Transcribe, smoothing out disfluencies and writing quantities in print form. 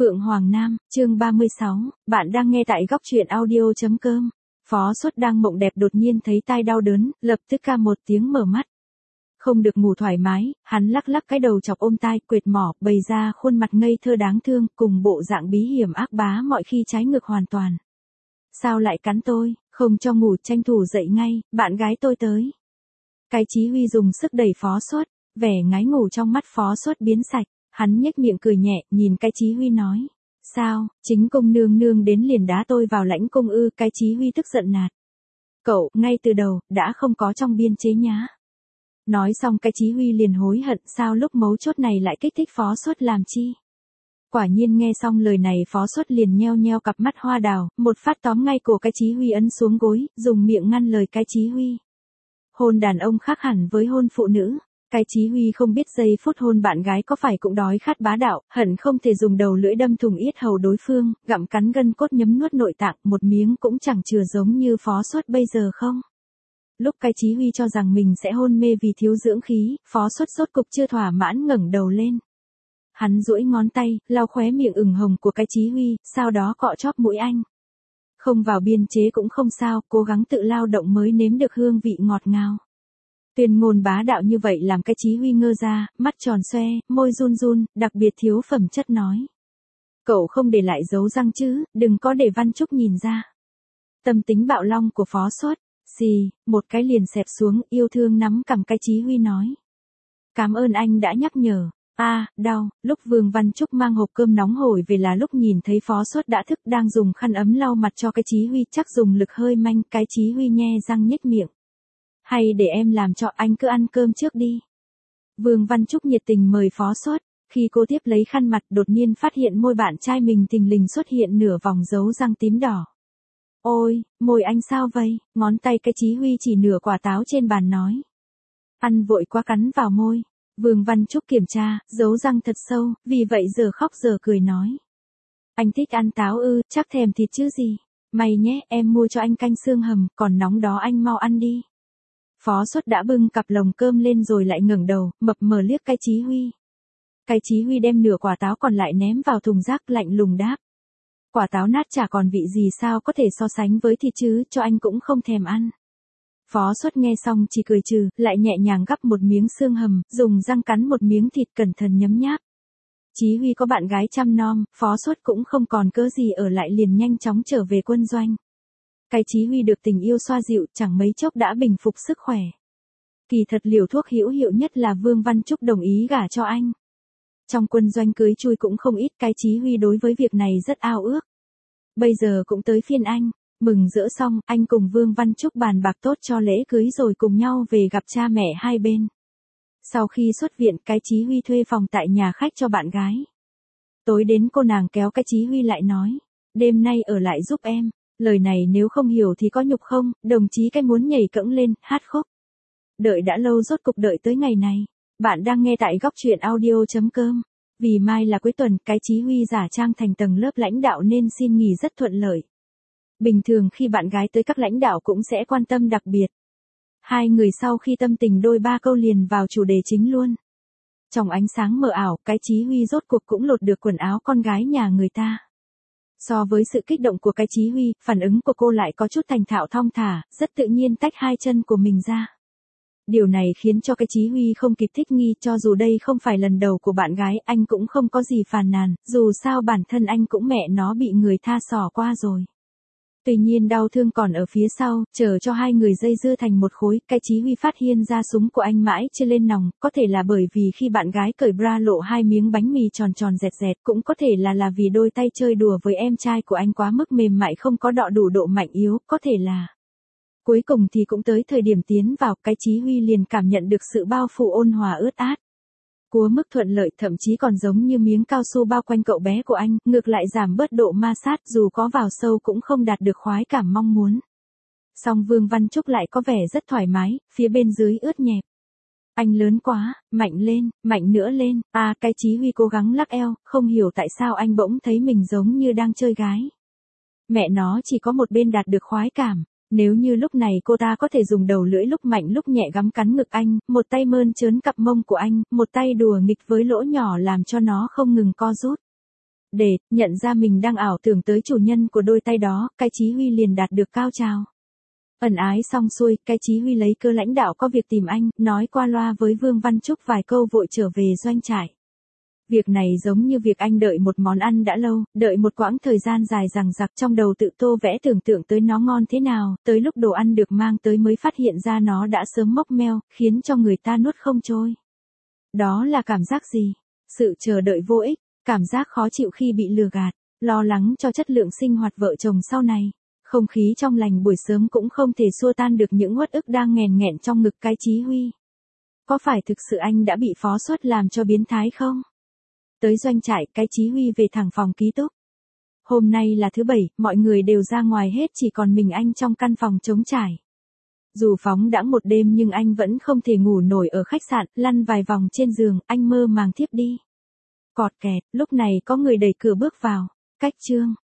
Phượng Hoàng Nam, chương 36, bạn đang nghe tại góc truyện audio.com. Phó Xuất đang mộng đẹp đột nhiên thấy tai đau đớn, lập tức ca một tiếng mở mắt. Không được ngủ thoải mái, hắn lắc lắc cái đầu chọc ôm tai, quệt mỏ, bày ra khuôn mặt ngây thơ đáng thương, cùng bộ dạng bí hiểm ác bá mọi khi trái ngược hoàn toàn. Sao lại cắn tôi, không cho ngủ, tranh thủ dậy ngay, bạn gái tôi tới. Cái Chí Huy dùng sức đẩy Phó Xuất, vẻ ngái ngủ trong mắt Phó Xuất biến sạch. Hắn nhếch miệng cười nhẹ, nhìn cái Chí Huy nói. Sao, chính công nương nương đến liền đá tôi vào lãnh cung ư? Cái Chí Huy tức giận nạt. Cậu, ngay từ đầu, đã không có trong biên chế nhá. Nói xong cái Chí Huy liền hối hận, sao lúc mấu chốt này lại kích thích Phó Xuất làm chi? Quả nhiên nghe xong lời này Phó Xuất liền nheo nheo cặp mắt hoa đào, một phát tóm ngay cổ cái Chí Huy ấn xuống gối, dùng miệng ngăn lời cái Chí Huy. Hôn đàn ông khác hẳn với hôn phụ nữ. Cái Chí Huy không biết giây phút hôn bạn gái có phải cũng đói khát bá đạo, hận không thể dùng đầu lưỡi đâm thủng yết hầu đối phương, gặm cắn gân cốt nhấm nuốt nội tạng, một miếng cũng chẳng chừa giống như Phó Xuất bây giờ không. Lúc cái Chí Huy cho rằng mình sẽ hôn mê vì thiếu dưỡng khí, Phó Xuất rốt cục chưa thỏa mãn ngẩng đầu lên. Hắn duỗi ngón tay, lau khóe miệng ửng hồng của cái Chí Huy, sau đó cọ chóp mũi anh. Không vào biên chế cũng không sao, cố gắng tự lao động mới nếm được hương vị ngọt ngào. Tuyên ngôn bá đạo như vậy làm cái Chí Huy ngơ ra, mắt tròn xoe, môi run run, đặc biệt thiếu phẩm chất nói. Cậu không để lại dấu răng chứ, đừng có để Văn Trúc nhìn ra. Tâm tính bạo long của Phó Xuất, xì, một cái liền xẹp xuống, yêu thương nắm cầm cái Chí Huy nói. Cảm ơn anh đã nhắc nhở. Đau, lúc Vương Văn Trúc mang hộp cơm nóng hổi về là lúc nhìn thấy Phó Xuất đã thức đang dùng khăn ấm lau mặt cho cái Chí Huy, chắc dùng lực hơi manh, cái Chí Huy nhe răng nhếch miệng. Hay để em làm cho, anh cứ ăn cơm trước đi. Vương Văn Trúc nhiệt tình mời Phó Xuất, khi cô tiếp lấy khăn mặt đột nhiên phát hiện môi bạn trai mình thình lình xuất hiện nửa vòng dấu răng tím đỏ. Ôi, môi anh sao vậy? Ngón tay cái Chí Huy chỉ nửa quả táo trên bàn nói. Ăn vội quá cắn vào môi. Vương Văn Trúc kiểm tra, dấu răng thật sâu, vì vậy giờ khóc giờ cười nói. Anh thích ăn táo ư, chắc thèm thịt chứ gì. May nhé, em mua cho anh canh xương hầm, còn nóng đó anh mau ăn đi. Phó Xuất đã bưng cặp lồng cơm lên rồi lại ngẩng đầu, mập mờ liếc cái Chí Huy. Cái Chí Huy đem nửa quả táo còn lại ném vào thùng rác lạnh lùng đáp. Quả táo nát chả còn vị gì sao có thể so sánh với thịt chứ, cho anh cũng không thèm ăn. Phó Xuất nghe xong chỉ cười trừ, lại nhẹ nhàng gắp một miếng xương hầm, dùng răng cắn một miếng thịt cẩn thận nhấm nháp. Chí Huy có bạn gái chăm nom, Phó Xuất cũng không còn cớ gì ở lại liền nhanh chóng trở về quân doanh. Cái Chí Huy được tình yêu xoa dịu, chẳng mấy chốc đã bình phục sức khỏe. Kỳ thật liều thuốc hữu hiệu nhất là Vương Văn Trúc đồng ý gả cho anh. Trong quân doanh cưới chui cũng không ít, cái Chí Huy đối với việc này rất ao ước. Bây giờ cũng tới phiên anh, mừng rỡ xong, anh cùng Vương Văn Trúc bàn bạc tốt cho lễ cưới rồi cùng nhau về gặp cha mẹ hai bên. Sau khi xuất viện, cái Chí Huy thuê phòng tại nhà khách cho bạn gái. Tối đến cô nàng kéo cái Chí Huy lại nói, đêm nay ở lại giúp em. Lời này nếu không hiểu thì có nhục không, đồng chí cái muốn nhảy cẫng lên, hát khúc. Đợi đã lâu rốt cục đợi tới ngày này. Bạn đang nghe tại góc truyện audio.com. Vì mai là cuối tuần, cái Chí Huy giả trang thành tầng lớp lãnh đạo nên xin nghỉ rất thuận lợi. Bình thường khi bạn gái tới các lãnh đạo cũng sẽ quan tâm đặc biệt. Hai người sau khi tâm tình đôi ba câu liền vào chủ đề chính luôn. Trong ánh sáng mờ ảo, cái Chí Huy rốt cuộc cũng lột được quần áo con gái nhà người ta. So với sự kích động của cái Chí Huy, phản ứng của cô lại có chút thành thạo thong thả, rất tự nhiên tách hai chân của mình ra. Điều này khiến cho cái Chí Huy không kịp thích nghi, cho dù đây không phải lần đầu của bạn gái, anh cũng không có gì phàn nàn, dù sao bản thân anh cũng mẹ nó bị người tha xỏ qua rồi. Tuy nhiên đau thương còn ở phía sau, chờ cho hai người dây dưa thành một khối, cái Chí Huy phát hiện ra súng của anh mãi chưa lên nòng, có thể là bởi vì khi bạn gái cởi bra lộ hai miếng bánh mì tròn tròn dẹt dẹt, cũng có thể là vì đôi tay chơi đùa với em trai của anh quá mức mềm mại không có đọ đủ độ mạnh yếu, có thể là. Cuối cùng thì cũng tới thời điểm tiến vào, cái Chí Huy liền cảm nhận được sự bao phủ ôn hòa ướt át. Cúa mức thuận lợi thậm chí còn giống như miếng cao su bao quanh cậu bé của anh, ngược lại giảm bớt độ ma sát dù có vào sâu cũng không đạt được khoái cảm mong muốn. Song Vương Văn Trúc lại có vẻ rất thoải mái, phía bên dưới ướt nhẹp. Anh lớn quá, mạnh nữa lên, cái Chí Huy cố gắng lắc eo, không hiểu tại sao anh bỗng thấy mình giống như đang chơi gái. Mẹ nó chỉ có một bên đạt được khoái cảm. Nếu như lúc này cô ta có thể dùng đầu lưỡi lúc mạnh lúc nhẹ gắm cắn ngực anh, một tay mơn trớn cặp mông của anh, một tay đùa nghịch với lỗ nhỏ làm cho nó không ngừng co rút. Để nhận ra mình đang ảo tưởng tới chủ nhân của đôi tay đó, cái Chí Huy liền đạt được cao trào. Ẩn ái xong xuôi, cái Chí Huy lấy cơ lãnh đạo có việc tìm anh, nói qua loa với Vương Văn Trúc vài câu vội trở về doanh trại. Việc này giống như việc anh đợi một món ăn đã lâu, đợi một quãng thời gian dài dằng dặc trong đầu tự tô vẽ tưởng tượng tới nó ngon thế nào, tới lúc đồ ăn được mang tới mới phát hiện ra nó đã sớm mốc meo, khiến cho người ta nuốt không trôi. Đó là cảm giác gì? Sự chờ đợi vô ích, cảm giác khó chịu khi bị lừa gạt, lo lắng cho chất lượng sinh hoạt vợ chồng sau này. Không khí trong lành buổi sớm cũng không thể xua tan được những uất ức đang nghèn nghẹn trong ngực cái Chí Huy. Có phải thực sự anh đã bị phó suất làm cho biến thái không? Tới doanh trại, cái Chí Huy về thẳng phòng ký túc. Hôm nay là thứ Bảy, mọi người đều ra ngoài hết, chỉ còn mình anh trong căn phòng trống trải. Dù phóng đãng một đêm nhưng anh vẫn không thể ngủ nổi ở khách sạn, lăn vài vòng trên giường, anh mơ màng thiếp đi. Cọt kẹt, lúc này có người đẩy cửa bước vào. Cách chương